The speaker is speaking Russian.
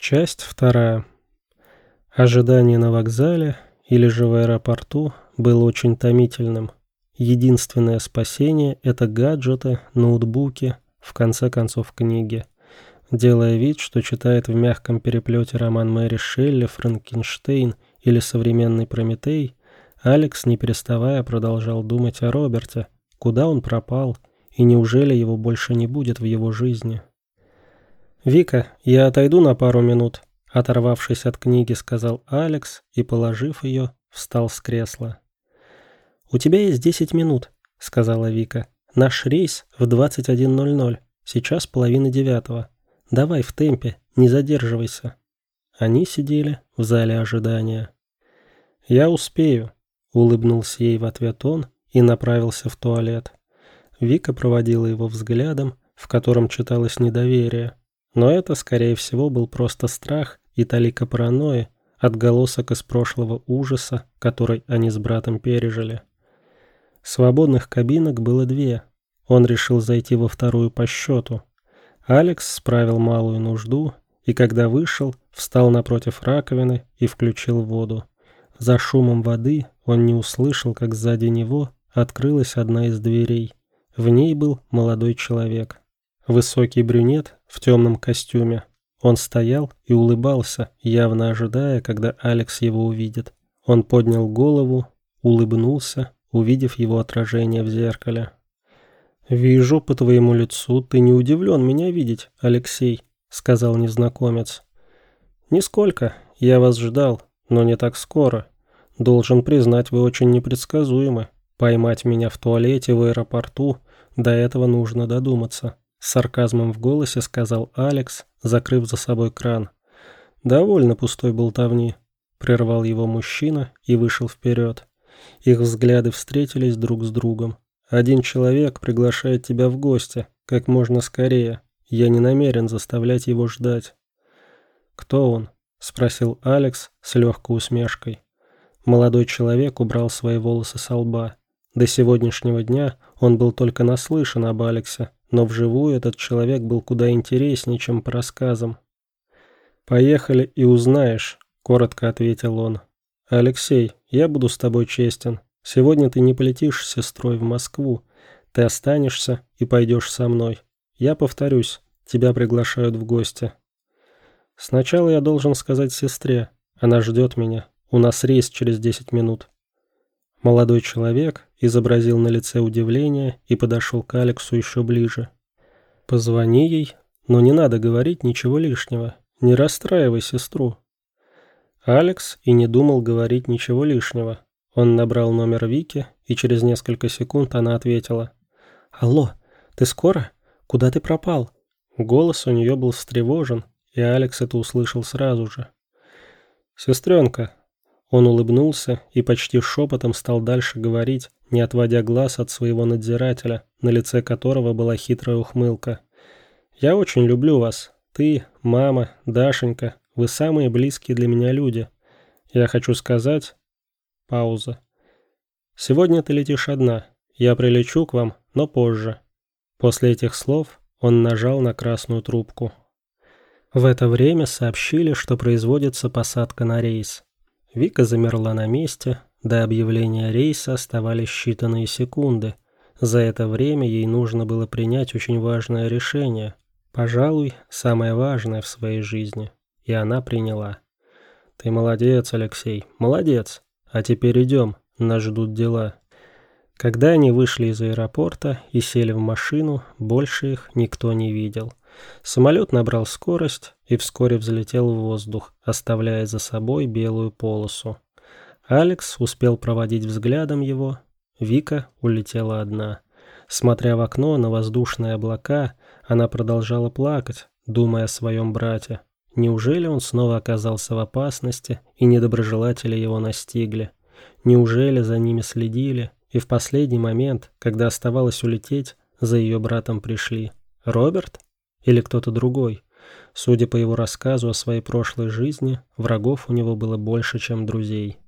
Часть вторая. Ожидание на вокзале или же в аэропорту было очень томительным. Единственное спасение – это гаджеты, ноутбуки, в конце концов книги. Делая вид, что читает в мягком переплете роман Мэри Шелли «Франкенштейн» или «Современный Прометей», Алекс, не переставая, продолжал думать о Роберте, куда он пропал, и неужели его больше не будет в его жизни. «Вика, я отойду на пару минут», — оторвавшись от книги, сказал Алекс и, положив ее, встал с кресла. «У тебя есть 10 минут», — сказала Вика. «Наш рейс в 21:00, сейчас 8:30. Давай в темпе, не задерживайся». Они сидели в зале ожидания. «Я успею», — улыбнулся ей в ответ он и направился в туалет. Вика проводила его взглядом, в котором читалось недоверие. Но это, скорее всего, был просто страх и талика паранойи, отголосок из прошлого ужаса, который они с братом пережили. Свободных кабинок было 2. Он решил зайти во вторую по счету. Алекс справил малую нужду и, когда вышел, встал напротив раковины и включил воду. За шумом воды он не услышал, как сзади него открылась одна из дверей. В ней был молодой человек. Высокий брюнет в темном костюме. Он стоял и улыбался, явно ожидая, когда Алекс его увидит. Он поднял голову, улыбнулся, увидев его отражение в зеркале. «Вижу по твоему лицу, ты не удивлен меня видеть, Алексей», — сказал незнакомец. «Нисколько, я вас ждал, но не так скоро. Должен признать, вы очень непредсказуемы. Поймать меня в туалете в аэропорту, до этого нужно додуматься». С сарказмом в голосе сказал Алекс, закрыв за собой кран. «Довольно пустой болтовни», — прервал его мужчина и вышел вперед. Их взгляды встретились друг с другом. «Один человек приглашает тебя в гости, как можно скорее. Я не намерен заставлять его ждать». «Кто он?» — спросил Алекс с легкой усмешкой. Молодой человек убрал свои волосы со лба. До сегодняшнего дня он был только наслышан об Алексе, но вживую этот человек был куда интереснее, чем по рассказам. «Поехали и узнаешь», — коротко ответил он. «Алексей, я буду с тобой честен. Сегодня ты не полетишь с сестрой в Москву. Ты останешься и пойдешь со мной. Я повторюсь, тебя приглашают в гости. Сначала я должен сказать сестре. Она ждет меня. У нас рейс через 10 минут». Молодой человек изобразил на лице удивление и подошел к Алексу еще ближе. «Позвони ей, но не надо говорить ничего лишнего. Не расстраивай сестру». Алекс и не думал говорить ничего лишнего. Он набрал номер Вики, и через несколько секунд она ответила. «Алло, ты скоро? Куда ты пропал?» Голос у нее был встревожен, и Алекс это услышал сразу же. «Сестренка». Он улыбнулся и почти шепотом стал дальше говорить, не отводя глаз от своего надзирателя, на лице которого была хитрая ухмылка. «Я очень люблю вас. Ты, мама, Дашенька, вы самые близкие для меня люди. Я хочу сказать...» Пауза. «Сегодня ты летишь одна. Я прилечу к вам, но позже». После этих слов он нажал на красную трубку. В это время сообщили, что производится посадка на рейс. Вика замерла на месте, до объявления рейса оставались считанные секунды. За это время ей нужно было принять очень важное решение, пожалуй, самое важное в своей жизни, и она приняла. «Ты молодец, Алексей, молодец, а теперь идем, нас ждут дела». Когда они вышли из аэропорта и сели в машину, больше их никто не видел. Самолет набрал скорость и вскоре взлетел в воздух, оставляя за собой белую полосу. Алекс успел проводить взглядом его. Вика улетела одна. Смотря в окно на воздушные облака, она продолжала плакать, думая о своем брате. Неужели он снова оказался в опасности, и недоброжелатели его настигли? Неужели за ними следили, и в последний момент, когда оставалось улететь, за ее братом пришли? Роберт? Или кто-то другой? Судя по его рассказу о своей прошлой жизни, врагов у него было больше, чем друзей.